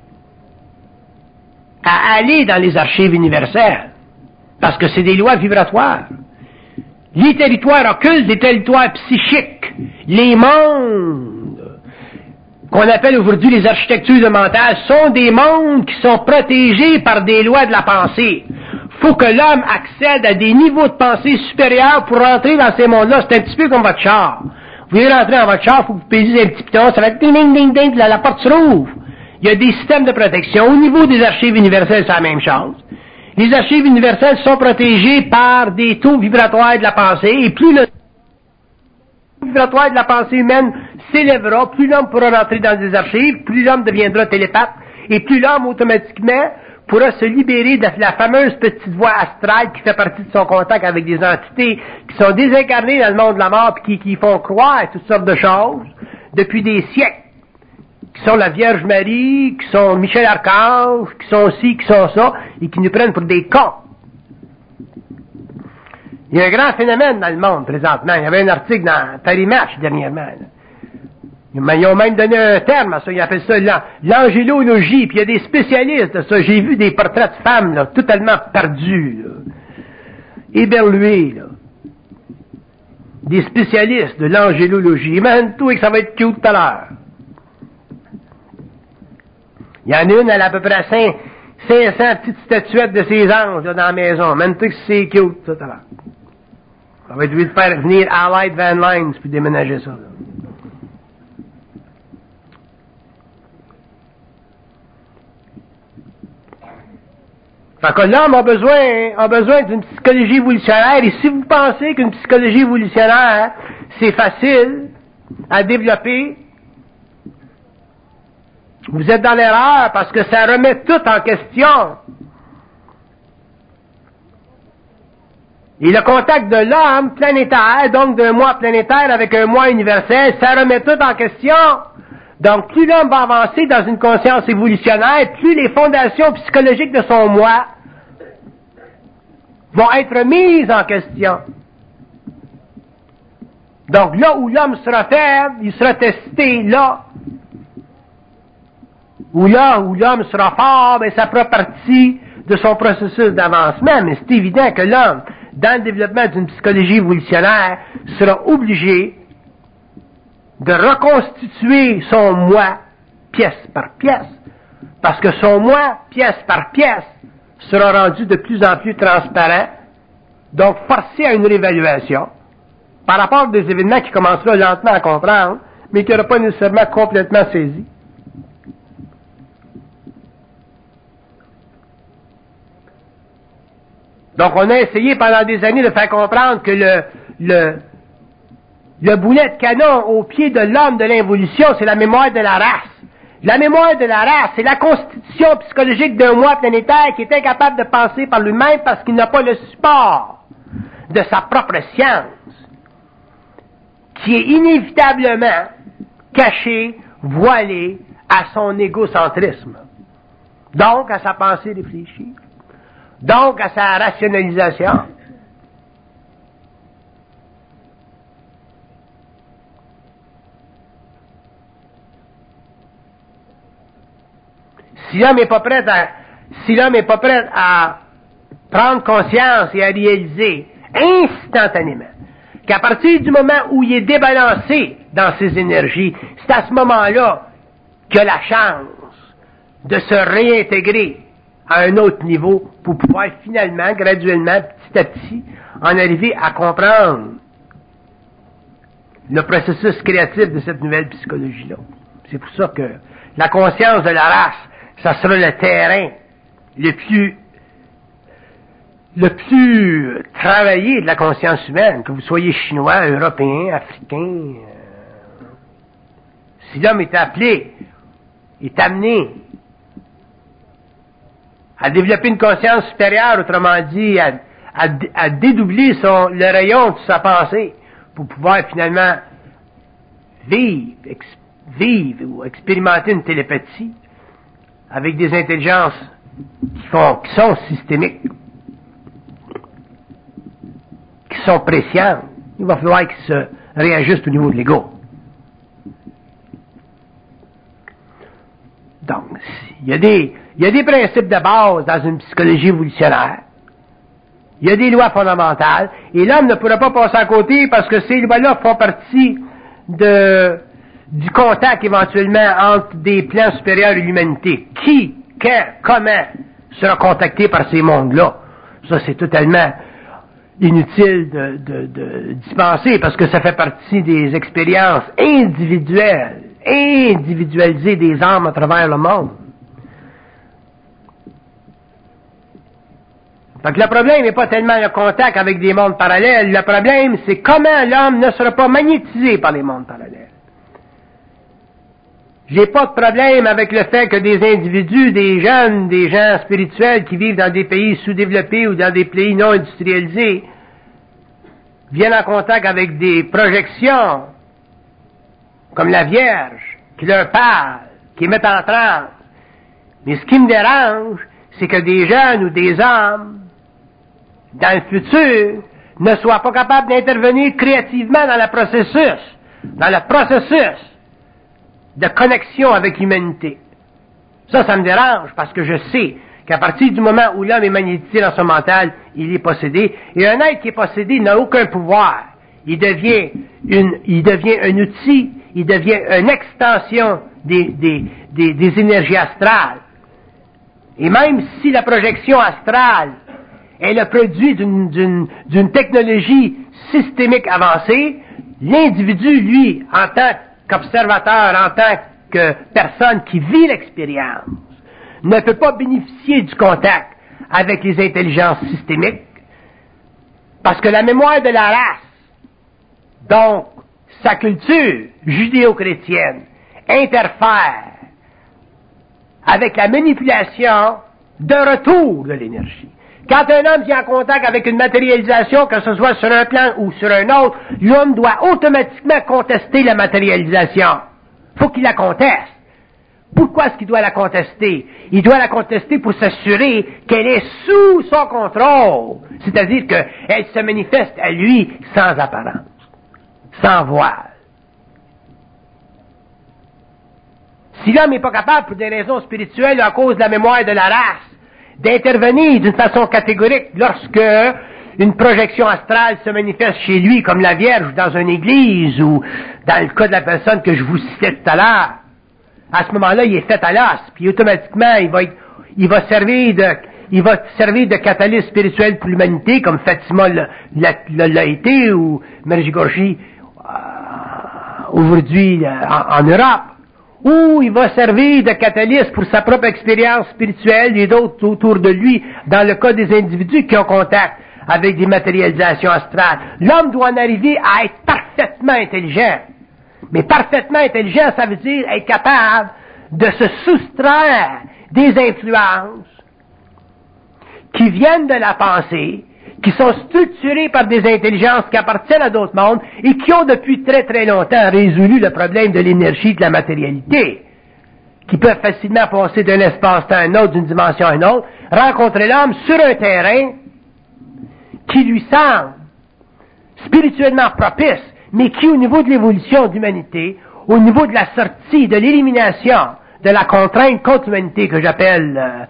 à aller dans les archives universelles, parce que c'est des lois vibratoires. Les territoires occultes, les territoires psychiques, les mondes qu'on appelle aujourd'hui les architectures mentales, sont des mondes qui sont protégés par des lois de la pensée. Faut que l'homme accède à des niveaux de pensée supérieurs pour rentrer dans ces mondes-là. C'est un petit peu comme votre char. Vous voulez rentrer dans votre char, il faut que vous payez un petit piton, ça va être ding, ding, ding, ding, la porte se rouvre. Il y a des systèmes de protection. Au niveau des archives universelles, c'est la même chose. Les archives universelles sont protégées par des taux vibratoires de la pensée, et plus le taux vibratoire de la pensée humaine s'élèvera, plus l'homme pourra rentrer dans des archives, plus l'homme deviendra télépathe, et plus l'homme automatiquement pourra se libérer de la fameuse petite voix astrale qui fait partie de son contact avec des entités qui sont désincarnées dans le monde de la mort et qui font croire toutes sortes de choses depuis des siècles, qui sont la Vierge Marie, qui sont Michel Archange, qui sont ci, qui sont ça, et qui nous prennent pour des cons. Il y a un grand phénomène dans le monde présentement. Il y avait un article dans Paris Match dernièrement. Ils ont même donné un terme à ça, ils appellent ça l'angélologie, puis il y a des spécialistes de ça. J'ai vu des portraits de femmes là, totalement perdus, là, éberlués, là. Des spécialistes de l'angélologie. Imagine-toi que ça va être cute tout à l'heure. Il y en a une, elle a à peu près 500 petites statuettes de ses anges là, dans la maison. Imagine-toi que c'est cute tout à l'heure. Ça va être lui de faire venir Allied Van Lines puis déménager ça. Là. Fait que l'homme a besoin d'une psychologie évolutionnaire, et si vous pensez qu'une psychologie évolutionnaire, c'est facile à développer, vous êtes dans l'erreur, parce que ça remet tout en question. Et le contact de l'homme planétaire, donc d'un moi planétaire avec un moi universel, ça remet tout en question. Donc, plus l'homme va avancer dans une conscience évolutionnaire, plus les fondations psychologiques de son moi vont être mises en question. Donc, là où l'homme sera faible, il sera testé là. Ou là où l'homme sera fort, ben, ça fera partie de son processus d'avancement. Mais c'est évident que l'homme, dans le développement d'une psychologie évolutionnaire, sera obligé de reconstituer son moi pièce par pièce. Parce que son moi, pièce par pièce, sera rendu de plus en plus transparent, donc forcé à une réévaluation, par rapport à des événements qui commenceront lentement à comprendre, mais qui n'auront pas nécessairement complètement saisi. Donc, on a essayé pendant des années de faire comprendre que le boulet de canon au pied de l'homme de l'involution, c'est la mémoire de la race. La mémoire de la race, c'est la constitution psychologique d'un moi planétaire qui est incapable de penser par lui-même parce qu'il n'a pas le support de sa propre science, qui est inévitablement caché, voilé à son égocentrisme. Donc, à sa pensée réfléchie. Donc, à sa rationalisation. Si l'homme n'est pas prêt à prendre conscience et à réaliser instantanément qu'à partir du moment où il est débalancé dans ses énergies, c'est à ce moment-là qu'il a la chance de se réintégrer à un autre niveau pour pouvoir finalement, graduellement, petit à petit, en arriver à comprendre le processus créatif de cette nouvelle psychologie-là. C'est pour ça que la conscience de la race, ça sera le terrain le plus travaillé de la conscience humaine, que vous soyez chinois, européen, africain. Si l'homme est appelé, est amené à développer une conscience supérieure, autrement dit, à dédoubler le rayon de sa pensée pour pouvoir finalement vivre ou expérimenter une télépathie avec des intelligences qui sont systémiques, qui sont prescientes. Il va falloir qu'ils se réajustent au niveau de l'ego. Donc, il y a des principes de base dans une psychologie évolutionnaire. Il y a des lois fondamentales. Et l'homme ne pourra pas passer à côté parce que ces lois-là font partie du contact éventuellement entre des plans supérieurs et l'humanité. Qui, quand, comment sera contacté par ces mondes-là? Ça, c'est totalement inutile d'y penser parce que ça fait partie des expériences individualisées des âmes à travers le monde. Donc le problème n'est pas tellement le contact avec des mondes parallèles, le problème c'est comment l'homme ne sera pas magnétisé par les mondes parallèles. J'ai pas de problème avec le fait que des individus, des jeunes, des gens spirituels qui vivent dans des pays sous-développés ou dans des pays non industrialisés viennent en contact avec des projections comme la Vierge, qui leur parle, qui mettent en transe. Mais ce qui me dérange, c'est que des jeunes ou des hommes, dans le futur, ne soient pas capables d'intervenir créativement dans le processus de connexion avec l'humanité. Ça me dérange, parce que je sais qu'à partir du moment où l'homme est magnétisé dans son mental, il est possédé, et un être qui est possédé n'a aucun pouvoir. Il devient un outil, il devient une extension des énergies astrales. Et même si la projection astrale est le produit d'une technologie systémique avancée, l'individu, lui, en tant qu'observateur, en tant que personne qui vit l'expérience, ne peut pas bénéficier du contact avec les intelligences systémiques, parce que la mémoire de la race, donc sa culture judéo-chrétienne, interfère avec la manipulation d'un retour de l'énergie. Quand un homme vient en contact avec une matérialisation, que ce soit sur un plan ou sur un autre, l'homme doit automatiquement contester la matérialisation. Il faut qu'il la conteste. Pourquoi est-ce qu'il doit la contester? Il doit la contester pour s'assurer qu'elle est sous son contrôle. C'est-à-dire qu'elle se manifeste à lui sans apparence, sans voile. Si l'homme n'est pas capable, pour des raisons spirituelles, à cause de la mémoire de la race, d'intervenir d'une façon catégorique lorsque une projection astrale se manifeste chez lui, comme la Vierge dans une église, ou dans le cas de la personne que je vous citais tout à l'heure, à ce moment-là, il est fait à l'os, puis automatiquement, il va servir de catalyse spirituel pour l'humanité, comme Fatima l'a été, ou Medjugorje aujourd'hui en Europe. Ou il va servir de catalyse pour sa propre expérience spirituelle et d'autres autour de lui, dans le cas des individus qui ont contact avec des matérialisations astrales. L'homme doit en arriver à être parfaitement intelligent. Mais parfaitement intelligent, ça veut dire être capable de se soustraire des influences qui viennent de la pensée, qui sont structurées par des intelligences qui appartiennent à d'autres mondes et qui ont depuis très très longtemps résolu le problème de l'énergie, de la matérialité, qui peuvent facilement passer d'un espace-temps à un autre, d'une dimension à une autre, rencontrer l'homme sur un terrain qui lui semble spirituellement propice, mais qui, au niveau de l'évolution de l'humanité, au niveau de la sortie, de l'élimination de la contrainte contre l'humanité que j'appelle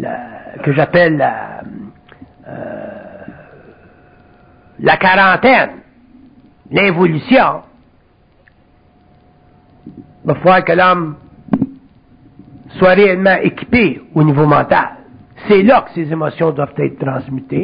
la quarantaine, l'involution, il va falloir que l'homme soit réellement équipé au niveau mental. C'est là que ses émotions doivent être transmutées.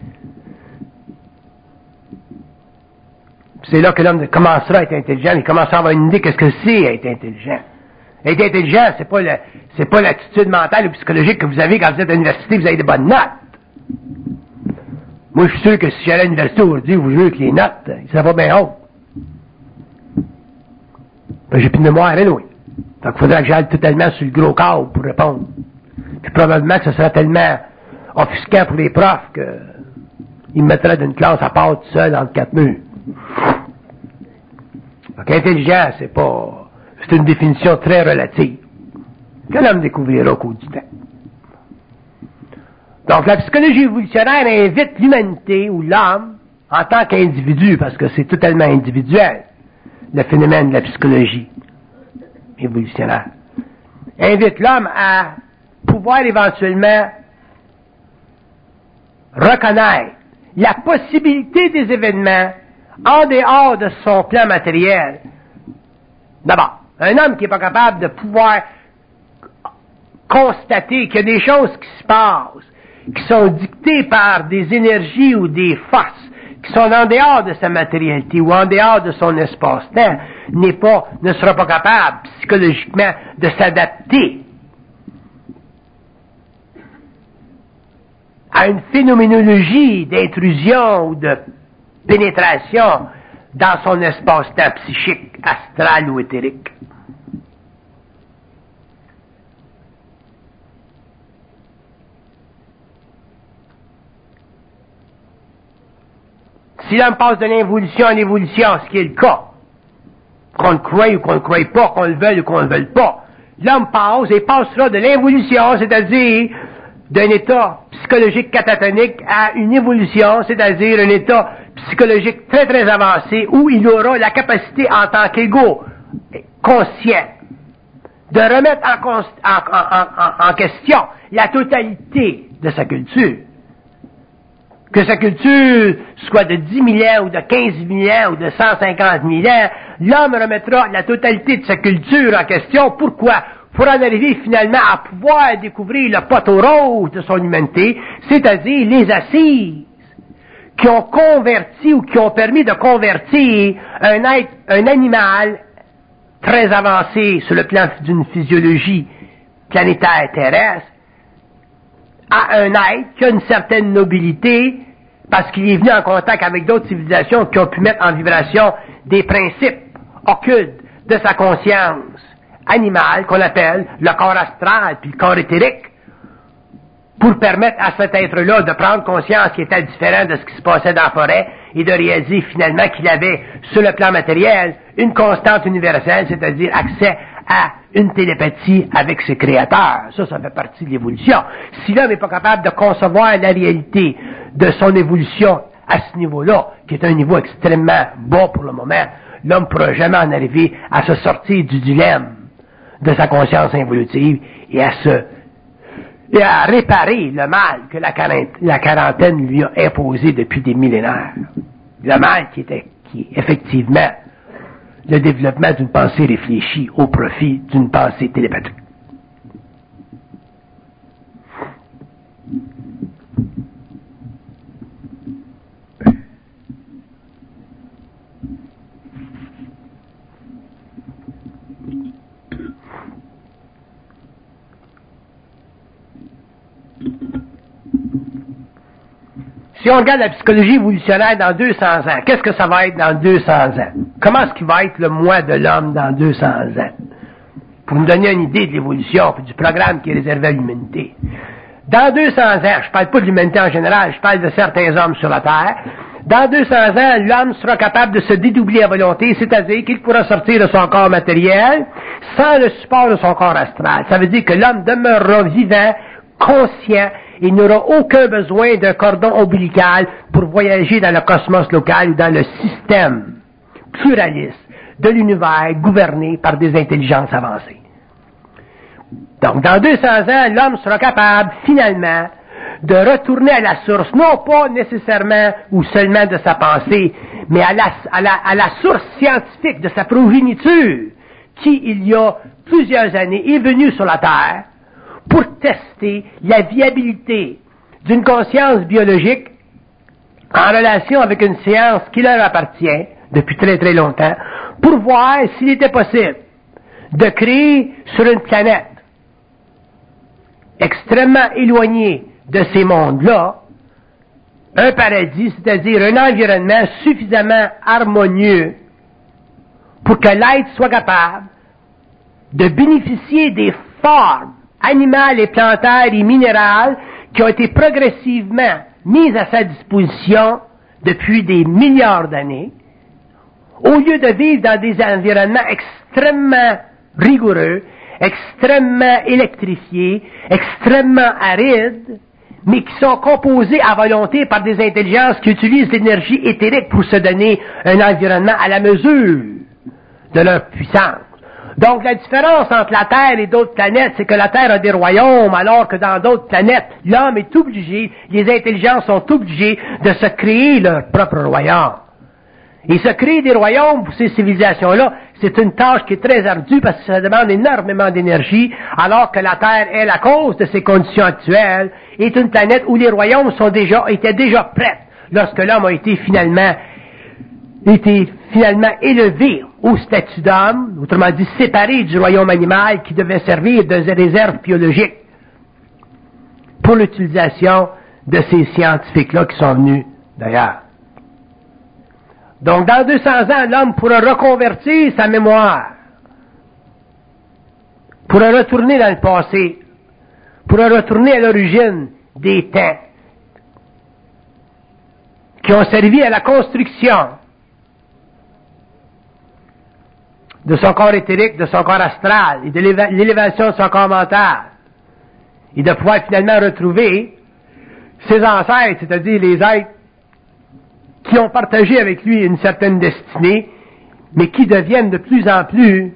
C'est là que l'homme commencera à être intelligent, il commencera à avoir une idée de ce que c'est être intelligent. Être intelligent, c'est pas l'attitude mentale ou psychologique que vous avez quand vous êtes à l'université, vous avez des bonnes notes. Moi, je suis sûr que si j'allais à l'université aujourd'hui, vous jurez que les notes, ça va bien haut. Ben, j'ai plus de mémoire, anyway. Donc, il faudrait que j'aille totalement sur le gros corps pour répondre. Puis probablement que ce serait tellement offusquant pour les profs qu'ils me mettraient d'une classe à part tout seul entre quatre murs. Donc, intelligent, c'est une définition très relative que l'homme découvrira au cours du temps. Donc, la psychologie évolutionnaire invite l'humanité ou l'homme en tant qu'individu, parce que c'est totalement individuel, le phénomène de la psychologie évolutionnaire, invite l'homme à pouvoir éventuellement reconnaître la possibilité des événements en dehors de son plan matériel. D'abord, un homme qui n'est pas capable de pouvoir constater qu'il y a des choses qui se passent, qui sont dictées par des énergies ou des forces qui sont en dehors de sa matérialité ou en dehors de son espace-temps, ne sera pas capable psychologiquement de s'adapter à une phénoménologie d'intrusion ou de pénétration dans son espace-temps psychique, astral ou éthérique. Si l'homme passe de l'involution à l'évolution, ce qui est le cas, qu'on le croie ou qu'on ne le croie pas, qu'on le veuille ou qu'on ne le veuille pas, l'homme passe et passera de l'involution, c'est-à-dire d'un état psychologique catatonique à une évolution, c'est-à-dire un état psychologique très très avancé où il aura la capacité en tant qu'égo conscient de remettre en question la totalité de sa culture. Que sa culture soit de 10 000 ans ou de 15 000 ans ou de 150 000 ans, l'homme remettra la totalité de sa culture en question. Pourquoi? Pour en arriver finalement à pouvoir découvrir le poteau rose de son humanité, c'est-à-dire les assises qui ont converti ou qui ont permis de convertir un animal très avancé sur le plan d'une physiologie planétaire terrestre à un être qui a une certaine nobilité parce qu'il est venu en contact avec d'autres civilisations qui ont pu mettre en vibration des principes occultes de sa conscience animale qu'on appelle le corps astral puis le corps éthérique pour permettre à cet être-là de prendre conscience qu'il était différent de ce qui se passait dans la forêt et de réaliser finalement qu'il avait, sur le plan matériel, une constante universelle, c'est-à-dire accès à une télépathie avec ses créateurs. Ça fait partie de l'évolution. Si l'homme n'est pas capable de concevoir la réalité de son évolution à ce niveau-là, qui est un niveau extrêmement bas pour le moment, l'homme ne pourra jamais en arriver à se sortir du dilemme de sa conscience involutive et à réparer le mal que la quarantaine lui a imposé depuis des millénaires. Le mal qui est effectivement le développement d'une pensée réfléchie au profit d'une pensée télépathique. Si on regarde la psychologie évolutionnaire dans 200 ans, qu'est-ce que ça va être dans 200 ans? Comment est-ce qu'il va être le moi de l'homme dans 200 ans? Pour nous donner une idée de l'évolution et du programme qui est réservé à l'humanité. Dans 200 ans, je ne parle pas de l'humanité en général, je parle de certains hommes sur la Terre. Dans 200 ans, l'homme sera capable de se dédoubler à volonté, c'est-à-dire qu'il pourra sortir de son corps matériel sans le support de son corps astral. Ça veut dire que l'homme demeurera vivant, conscient, et n'aura aucun besoin d'un cordon ombilical pour voyager dans le cosmos local ou dans le système pluraliste de l'univers gouverné par des intelligences avancées. Donc, dans 200 ans, l'homme sera capable, finalement, de retourner à la source, non pas nécessairement ou seulement de sa pensée, mais à la source scientifique de sa progéniture, qui, il y a plusieurs années, est venue sur la Terre pour tester la viabilité d'une conscience biologique en relation avec une science qui leur appartient depuis très très longtemps, pour voir s'il était possible de créer sur une planète extrêmement éloignée de ces mondes-là un paradis, c'est-à-dire un environnement suffisamment harmonieux pour que l'être soit capable de bénéficier des formes animales et plantaires et minérales qui ont été progressivement mises à sa disposition depuis des milliards d'années, au lieu de vivre dans des environnements extrêmement rigoureux, extrêmement électrifiés, extrêmement arides, mais qui sont composés à volonté par des intelligences qui utilisent l'énergie éthérique pour se donner un environnement à la mesure de leur puissance. Donc, la différence entre la Terre et d'autres planètes, c'est que la Terre a des royaumes, alors que dans d'autres planètes, l'homme est obligé, les intelligences sont obligées de se créer leur propre royaume. Et se créer des royaumes pour ces civilisations-là, c'est une tâche qui est très ardue parce que ça demande énormément d'énergie, alors que la Terre, elle, à cause de ses conditions actuelles, est une planète où les royaumes étaient déjà prêts lorsque l'homme a été finalement élevé au statut d'homme, autrement dit séparé du royaume animal qui devait servir de réserve biologique pour l'utilisation de ces scientifiques-là qui sont venus d'ailleurs. Donc, dans 200 ans, l'homme pourra reconvertir sa mémoire, pourra retourner dans le passé, pourra retourner à l'origine des temps qui ont servi à la construction de son corps éthérique, de son corps astral et de l'élévation de son corps mental, et de pouvoir finalement retrouver ses ancêtres, c'est-à-dire les êtres qui ont partagé avec lui une certaine destinée, mais qui deviennent de plus en plus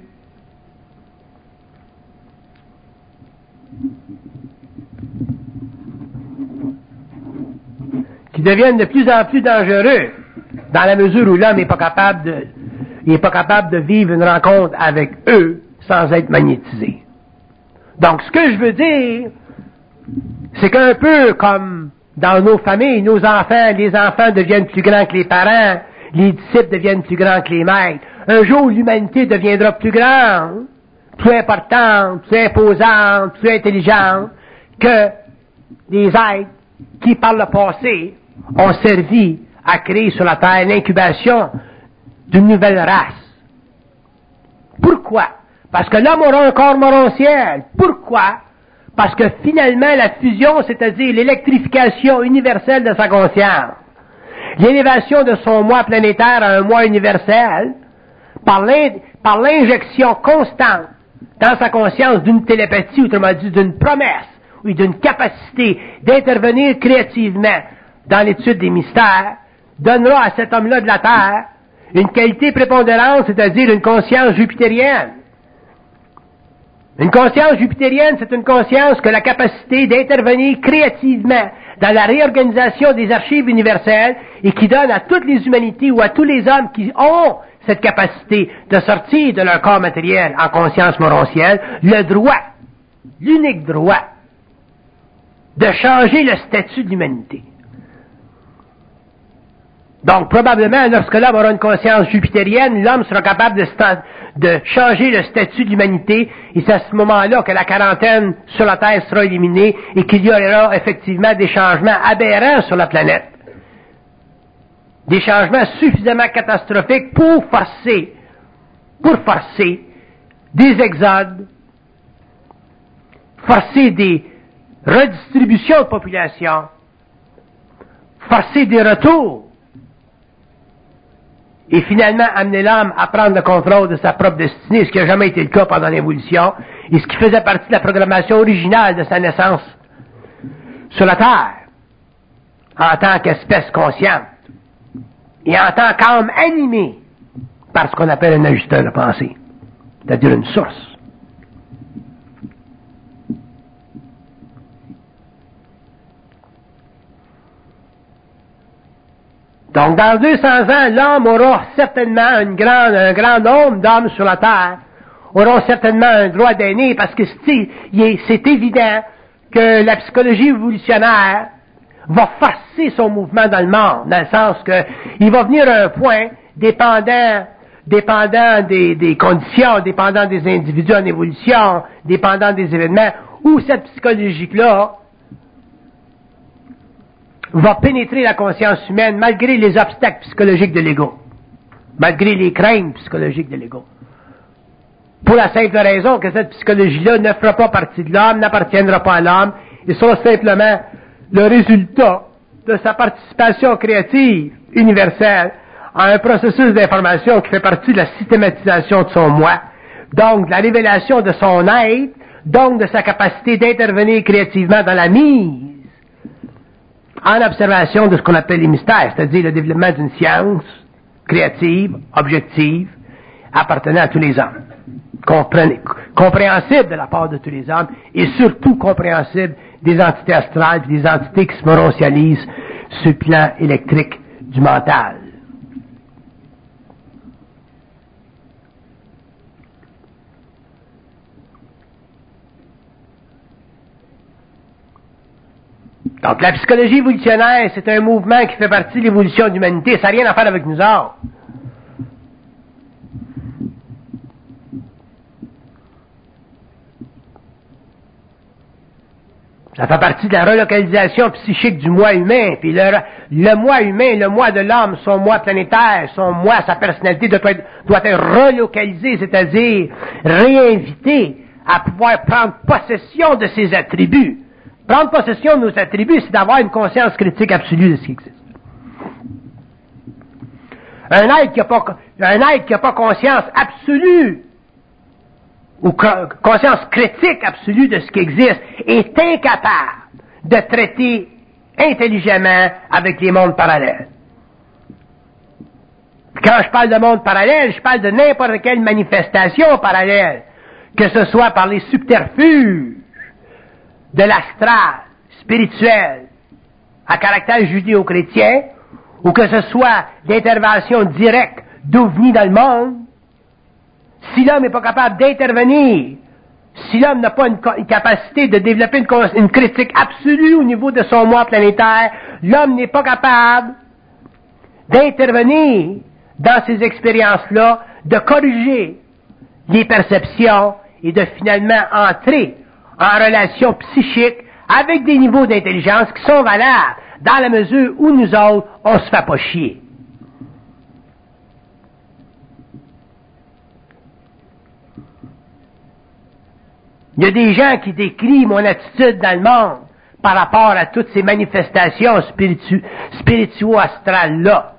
dangereux, dans la mesure où l'homme n'est pas capable de vivre une rencontre avec eux sans être magnétisé. Donc, ce que je veux dire, c'est qu'un peu comme dans nos familles, nos enfants, les enfants deviennent plus grands que les parents, les disciples deviennent plus grands que les maîtres. Un jour, l'humanité deviendra plus grande, plus importante, plus imposante, plus intelligente que des êtres qui, par le passé, ont servi à créer sur la Terre l'incubation d'une nouvelle race. Pourquoi? Parce que l'homme aura un corps morontiel. Pourquoi? Parce que finalement, la fusion, c'est-à-dire l'électrification universelle de sa conscience, l'élévation de son moi planétaire à un moi universel, par l'injection constante dans sa conscience d'une télépathie, autrement dit d'une promesse, ou d'une capacité d'intervenir créativement dans l'étude des mystères, donnera à cet homme-là de la Terre une qualité prépondérante, c'est-à-dire une conscience jupitérienne. Une conscience jupitérienne, c'est une conscience que la capacité d'intervenir créativement dans la réorganisation des archives universelles et qui donne à toutes les humanités ou à tous les hommes qui ont cette capacité de sortir de leur corps matériel en conscience morontielle le droit, l'unique droit, de changer le statut de l'humanité. Donc, probablement, lorsque l'homme aura une conscience jupitérienne, l'homme sera capable de changer le statut de l'humanité, et c'est à ce moment-là que la quarantaine sur la Terre sera éliminée et qu'il y aura effectivement des changements aberrants sur la planète. Des changements suffisamment catastrophiques pour forcer des exodes, forcer des redistributions de population, forcer des retours, et finalement amener l'homme à prendre le contrôle de sa propre destinée, ce qui n'a jamais été le cas pendant l'évolution, et ce qui faisait partie de la programmation originale de sa naissance sur la Terre, en tant qu'espèce consciente, et en tant qu'âme animée par ce qu'on appelle un ajusteur de pensée, c'est-à-dire une source. Donc, dans 200 ans, l'homme aura certainement un grand nombre d'hommes sur la Terre, auront certainement un droit d'aîné, parce que c'est évident que la psychologie évolutionnaire va forcer son mouvement dans le monde, dans le sens que il va venir à un point, dépendant des conditions, dépendant des individus en évolution, dépendant des événements, où cette psychologie-là va pénétrer la conscience humaine malgré les obstacles psychologiques de l'ego, malgré les craintes psychologiques de l'ego. Pour la simple raison que cette psychologie-là ne fera pas partie de l'homme, n'appartiendra pas à l'homme, et sera simplement le résultat de sa participation créative universelle à un processus d'information qui fait partie de la systématisation de son moi, donc de la révélation de son être, donc de sa capacité d'intervenir créativement dans la mise en observation de ce qu'on appelle les mystères, c'est-à-dire le développement d'une science créative, objective, appartenant à tous les hommes, compréhensible de la part de tous les hommes, et surtout compréhensible des entités astrales, des entités qui se morontialisent sur le plan électrique du mental. Donc, la psychologie évolutionnaire, c'est un mouvement qui fait partie de l'évolution de l'humanité. Ça n'a rien à faire avec nous autres. Ça fait partie de la relocalisation psychique du moi humain. Puis le moi humain, le moi de l'homme, son moi planétaire, son moi, sa personnalité doit être relocalisé, c'est-à-dire réinvité à pouvoir prendre possession de ses attributs. Prendre possession de nos attributs, c'est d'avoir une conscience critique absolue de ce qui existe. Un être qui n'a pas conscience absolue, ou conscience critique absolue de ce qui existe, est incapable de traiter intelligemment avec les mondes parallèles. Quand je parle de monde parallèle, je parle de n'importe quelle manifestation parallèle, que ce soit par les subterfuges de l'astral, spirituel, à caractère judéo-chrétien, ou que ce soit d'intervention directe d'OVNI dans le monde, si l'homme n'est pas capable d'intervenir, si l'homme n'a pas une capacité de développer une critique absolue au niveau de son moi planétaire, l'homme n'est pas capable d'intervenir dans ces expériences-là, de corriger les perceptions et de finalement entrer en relation psychique avec des niveaux d'intelligence qui sont valables, dans la mesure où nous autres, on se fait pas chier. Il y a des gens qui décrivent mon attitude dans le monde par rapport à toutes ces manifestations spirituo-astrales-là.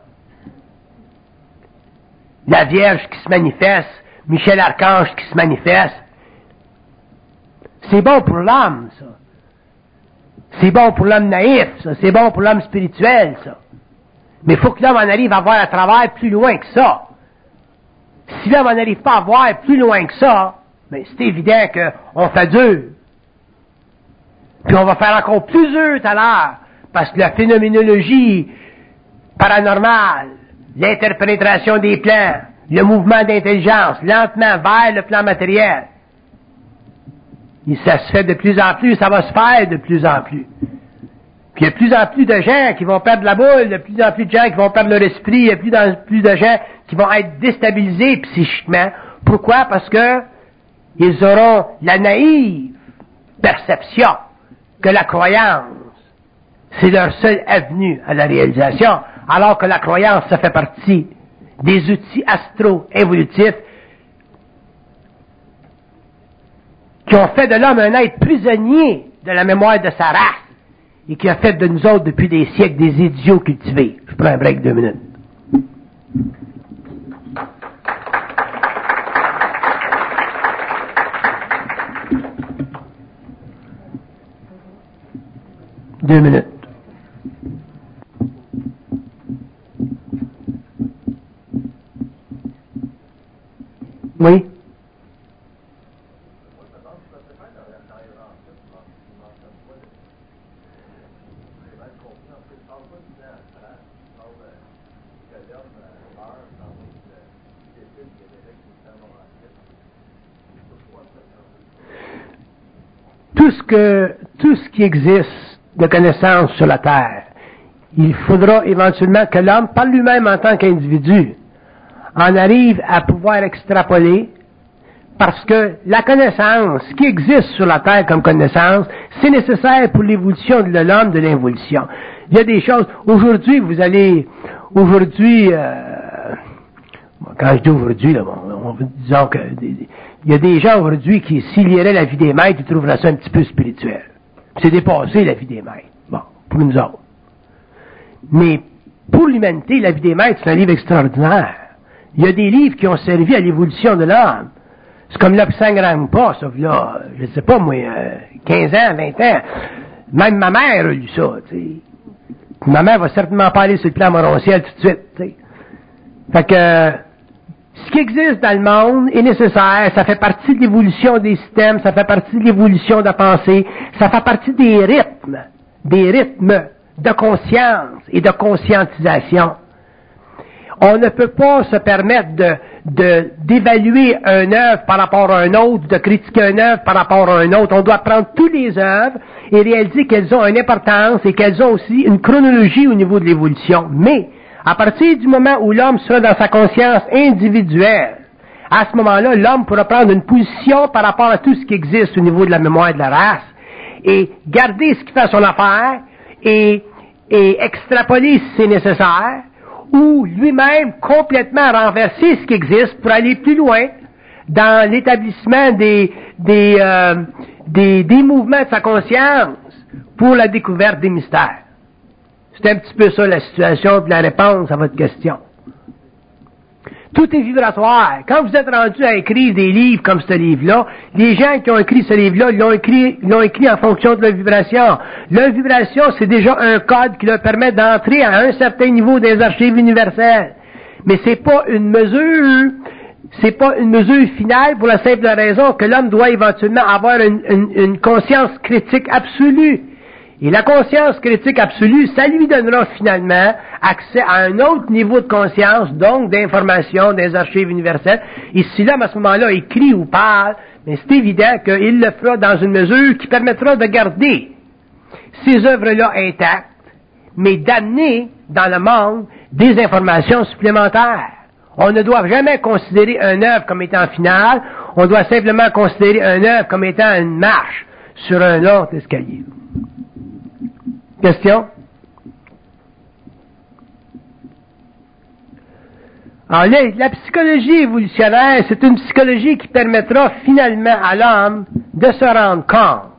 La Vierge qui se manifeste, Michel Archange qui se manifeste. C'est bon pour l'homme, ça. C'est bon pour l'homme naïf, ça. C'est bon pour l'homme spirituel, ça. Mais il faut que l'homme en arrive à voir à travers plus loin que ça. Si l'homme n'arrive pas à voir plus loin que ça, mais c'est évident qu'on fait dur. Puis on va faire encore plus dur tout à l'heure, parce que la phénoménologie paranormale, l'interprétation des plans, le mouvement d'intelligence, lentement vers le plan matériel, et ça se fait de plus en plus, ça va se faire de plus en plus. Puis il y a de plus en plus de gens qui vont perdre la boule, de plus en plus de gens qui vont perdre leur esprit, il y a de plus en plus de gens qui vont être déstabilisés psychiquement. Pourquoi? Parce que ils auront la naïve perception que la croyance, c'est leur seule avenue à la réalisation, alors que la croyance, ça fait partie des outils astro-évolutifs qui ont fait de l'homme un être prisonnier de la mémoire de sa race et qui a fait de nous autres depuis des siècles des idiots cultivés. Je prends un break 2 minutes. Deux minutes. Oui? Tout ce qui existe de connaissances sur la Terre, il faudra éventuellement que l'homme, par lui-même en tant qu'individu, en arrive à pouvoir extrapoler, parce que la connaissance qui existe sur la Terre comme connaissance, c'est nécessaire pour l'évolution de l'homme, de l'involution. Il y a des choses, aujourd'hui, quand je dis aujourd'hui, là, disons que il y a des gens aujourd'hui qui, s'ils liraient la vie des maîtres, ils trouveraient ça un petit peu spirituel. C'est dépassé, la vie des maîtres. Bon, pour nous autres. Mais, pour l'humanité, la vie des maîtres, c'est un livre extraordinaire. Il y a des livres qui ont servi à l'évolution de l'homme. C'est comme l'Obsangrampa, sauf là, je sais pas, moi, 15 ans, 20 ans. Même ma mère a lu ça, tu sais. Ma mère va certainement pas aller sur le plan morontiel tout de suite, tu sais. Fait que, ce qui existe dans le monde est nécessaire, ça fait partie de l'évolution des systèmes, ça fait partie de l'évolution de la pensée, ça fait partie des rythmes de conscience et de conscientisation. On ne peut pas se permettre d'évaluer une œuvre par rapport à une autre, de critiquer une œuvre par rapport à une autre. On doit prendre toutes les œuvres et réaliser qu'elles ont une importance et qu'elles ont aussi une chronologie au niveau de l'évolution. Mais, à partir du moment où l'homme sera dans sa conscience individuelle, à ce moment-là, l'homme pourra prendre une position par rapport à tout ce qui existe au niveau de la mémoire de la race et garder ce qui fait son affaire et extrapoler si c'est nécessaire ou lui-même complètement renverser ce qui existe pour aller plus loin dans l'établissement des mouvements de sa conscience pour la découverte des mystères. C'est un petit peu ça la situation et la réponse à votre question. Tout est vibratoire. Quand vous êtes rendu à écrire des livres comme ce livre-là, les gens qui ont écrit ce livre-là l'ont écrit en fonction de leur vibration. Leur vibration, c'est déjà un code qui leur permet d'entrer à un certain niveau des archives universelles. Mais c'est pas une mesure finale pour la simple raison que l'homme doit éventuellement avoir une conscience critique absolue. Et la conscience critique absolue, ça lui donnera finalement accès à un autre niveau de conscience, donc d'information des archives universelles. Et si l'homme à ce moment-là écrit ou parle, mais c'est évident qu'il le fera dans une mesure qui permettra de garder ces œuvres-là intactes, mais d'amener dans le monde des informations supplémentaires. On ne doit jamais considérer une œuvre comme étant finale, on doit simplement considérer une œuvre comme étant une marche sur un autre escalier. Question? Alors là, la psychologie évolutionnaire, c'est une psychologie qui permettra finalement à l'homme de se rendre compte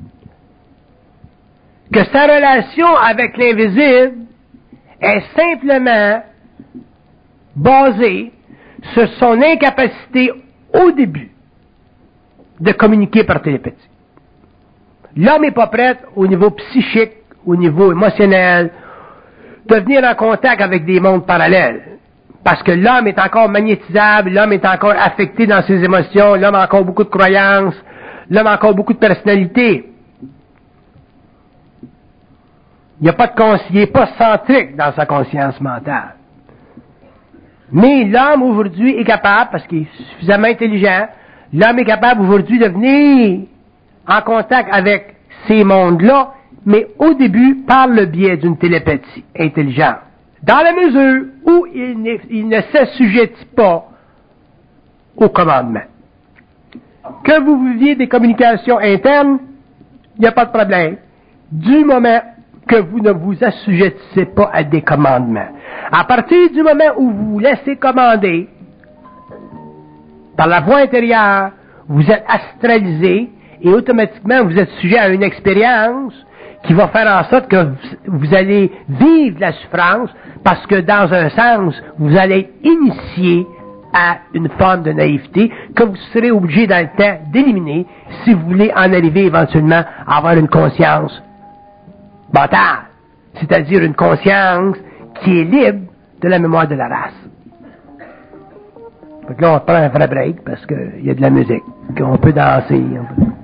que sa relation avec l'invisible est simplement basée sur son incapacité au début de communiquer par télépathie. L'homme n'est pas prêt au niveau psychique, au niveau émotionnel, de venir en contact avec des mondes parallèles. Parce que l'homme est encore magnétisable, l'homme est encore affecté dans ses émotions, l'homme a encore beaucoup de croyances, l'homme a encore beaucoup de personnalité. Il n'est pas centrique dans sa conscience mentale. Mais l'homme aujourd'hui est capable, parce qu'il est suffisamment intelligent, l'homme est capable aujourd'hui de venir en contact avec ces mondes-là, mais au début par le biais d'une télépathie intelligente. Dans la mesure où il ne s'assujettit pas au commandement. Que vous viviez des communications internes, il n'y a pas de problème. Du moment que vous ne vous assujettissez pas à des commandements. À partir du moment où vous vous laissez commander par la voie intérieure, vous êtes astralisé et automatiquement vous êtes sujet à une expérience qui va faire en sorte que vous allez vivre la souffrance parce que dans un sens, vous allez être initié à une forme de naïveté que vous serez obligé dans le temps d'éliminer si vous voulez en arriver éventuellement à avoir une conscience mentale, c'est-à-dire une conscience qui est libre de la mémoire de la race. Donc là, on prend un vrai break parce qu'il y a de la musique, qu'on peut danser.